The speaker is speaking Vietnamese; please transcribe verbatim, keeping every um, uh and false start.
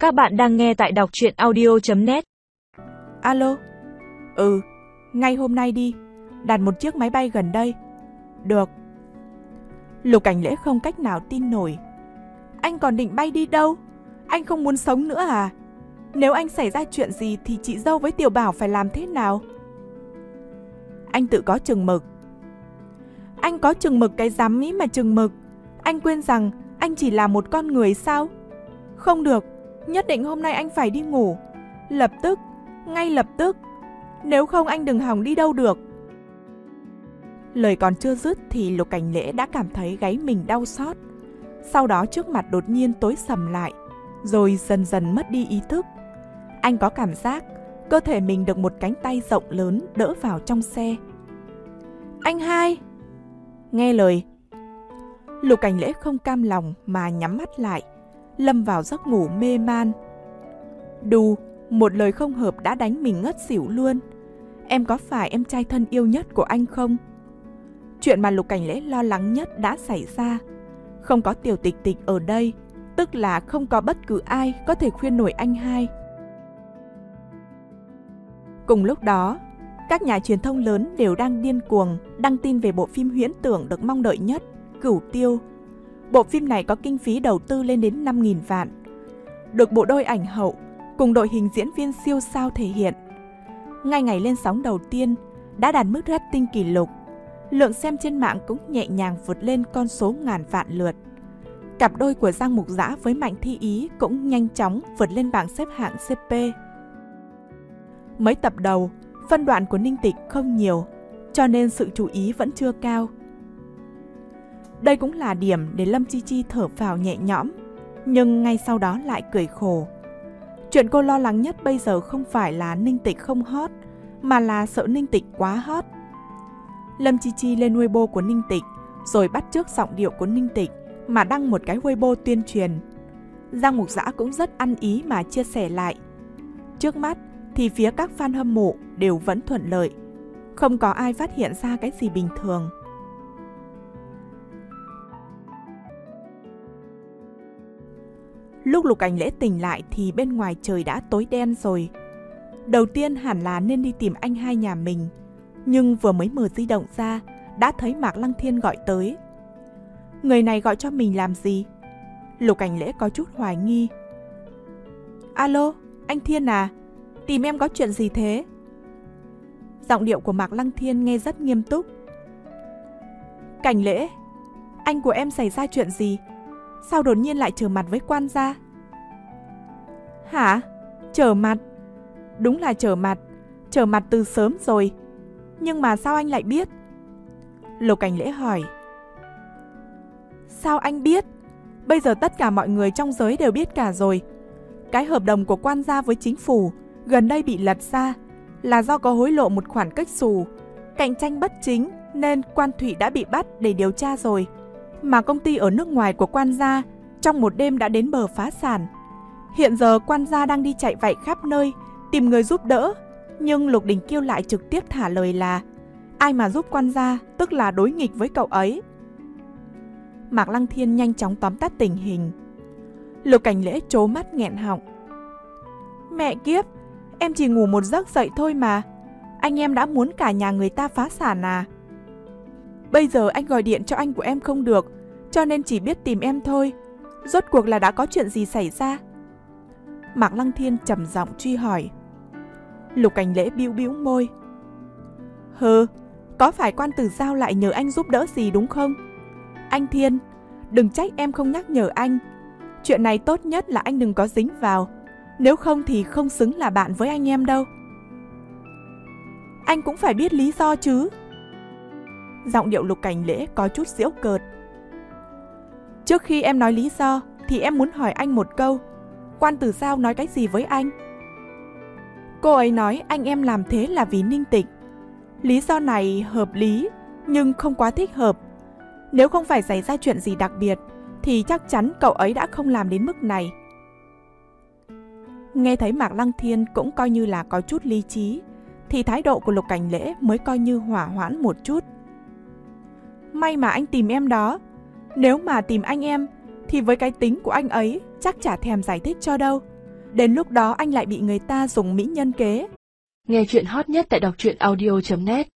Các bạn đang nghe tại đọc truyện audio chấm net. Alo. Ừ, ngay hôm nay đi. Đặt một chiếc máy bay gần đây. Được. Lục Cảnh Lễ không cách nào tin nổi. Anh còn định bay đi đâu? Anh không muốn sống nữa à? Nếu anh xảy ra chuyện gì thì chị dâu với Tiểu Bảo phải làm thế nào? Anh tự có chừng mực. Anh có chừng mực cái dám ý mà chừng mực. Anh quên rằng anh chỉ là một con người sao? Không được, nhất định hôm nay anh phải đi ngủ. Lập tức, ngay lập tức. Nếu không anh đừng hòng đi đâu được. Lời còn chưa dứt thì Lục Cảnh Lễ đã cảm thấy gáy mình đau xót. Sau đó trước mặt đột nhiên tối sầm lại, rồi dần dần mất đi ý thức. Anh có cảm giác cơ thể mình được một cánh tay rộng lớn đỡ vào trong xe. Anh hai! Nghe lời. Lục Cảnh Lễ không cam lòng mà nhắm mắt lại, lâm vào giấc ngủ mê man. Đù, một lời không hợp đã đánh mình ngất xỉu luôn. Em có phải em trai thân yêu nhất của anh không? Chuyện mà Lục Cảnh Lễ lo lắng nhất đã xảy ra. Không có Tiểu Tịch Tịch ở đây, tức là không có bất cứ ai có thể khuyên nổi anh hai. Cùng lúc đó, các nhà truyền thông lớn đều đang điên cuồng đăng tin về bộ phim huyễn tưởng được mong đợi nhất, Cửu Tiêu. Bộ phim này có kinh phí đầu tư lên đến năm nghìn vạn, được bộ đôi ảnh hậu cùng đội hình diễn viên siêu sao thể hiện. Ngay ngày lên sóng đầu tiên đã đạt mức rating kỷ lục, lượng xem trên mạng cũng nhẹ nhàng vượt lên con số ngàn vạn lượt. Cặp đôi của Giang Mục Dã với Mạnh Thi Ý cũng nhanh chóng vượt lên bảng xếp hạng xê pê. Mấy tập đầu, phân đoạn của Ninh Tịch không nhiều, cho nên sự chú ý vẫn chưa cao. Đây cũng là điểm để Lâm Chi Chi thở phào nhẹ nhõm, nhưng ngay sau đó lại cười khổ. Chuyện cô lo lắng nhất bây giờ không phải là Ninh Tịch không hot, mà là sợ Ninh Tịch quá hot. Lâm Chi Chi lên Weibo của Ninh Tịch, rồi bắt chước giọng điệu của Ninh Tịch mà đăng một cái Weibo tuyên truyền. Giang Mục Dã cũng rất ăn ý mà chia sẻ lại. Trước mắt thì phía các fan hâm mộ đều vẫn thuận lợi, không có ai phát hiện ra cái gì bình thường. Lúc Lục Cảnh Lễ tỉnh lại thì bên ngoài trời đã tối đen rồi. Đầu tiên hẳn là nên đi tìm anh hai nhà mình, nhưng vừa mới mở di động ra đã thấy Mạc Lăng Thiên gọi tới. Người này gọi cho mình làm gì? Lục Cảnh Lễ có chút hoài nghi. Alo, anh Thiên à? Tìm em có chuyện gì thế? Giọng điệu của Mạc Lăng Thiên nghe rất nghiêm túc. Cảnh Lễ, anh của em xảy ra chuyện gì? Sao đột nhiên lại trở mặt với quan gia? Hả? Trở mặt? Đúng là trở mặt. Trở mặt từ sớm rồi. Nhưng mà sao anh lại biết? Lục Cảnh Lễ hỏi. Sao anh biết? Bây giờ tất cả mọi người trong giới đều biết cả rồi. Cái hợp đồng của quan gia với chính phủ gần đây bị lật ra là do có hối lộ một khoản kếch xù, cạnh tranh bất chính nên Quan Thụy đã bị bắt để điều tra rồi. Mà công ty ở nước ngoài của quan gia trong một đêm đã đến bờ phá sản. Hiện giờ quan gia đang đi chạy vạy khắp nơi tìm người giúp đỡ, nhưng Lục Đình Kiêu lại trực tiếp thả lời là ai mà giúp quan gia tức là đối nghịch với cậu ấy. Mạc Lăng Thiên nhanh chóng tóm tắt tình hình. Lục Cảnh Lễ trố mắt nghẹn họng. Mẹ kiếp, em chỉ ngủ một giấc dậy thôi mà. Anh em đã muốn cả nhà người ta phá sản à? Bây giờ anh gọi điện cho anh của em không được, cho nên chỉ biết tìm em thôi. Rốt cuộc là đã có chuyện gì xảy ra? Mạc Lăng Thiên trầm giọng truy hỏi. Lục Cảnh Lễ bĩu bĩu môi. Hừ, có phải Quan Tử Giao lại nhờ anh giúp đỡ gì đúng không? Anh Thiên, đừng trách em không nhắc nhở anh. Chuyện này tốt nhất là anh đừng có dính vào, nếu không thì không xứng là bạn với anh em đâu. Anh cũng phải biết lý do chứ. Giọng điệu Lục Cảnh Lễ có chút giễu cợt. Trước khi em nói lý do thì em muốn hỏi anh một câu. Quan Tử Giao nói cái gì với anh? Cô ấy nói anh em làm thế là vì Ninh Tịch. Lý do này hợp lý nhưng không quá thích hợp. Nếu không phải xảy ra chuyện gì đặc biệt thì chắc chắn cậu ấy đã không làm đến mức này. Nghe thấy Mạc Lăng Thiên cũng coi như là có chút lý trí, thì thái độ của Lục Cảnh Lễ mới coi như hỏa hoãn một chút. May mà anh tìm em đó. Nếu mà tìm anh em thì với cái tính của anh ấy chắc chả thèm giải thích cho đâu. Đến lúc đó anh lại bị người ta dùng mỹ nhân kế. Nghe chuyện hot nhất tại đọc truyện audio chấm net.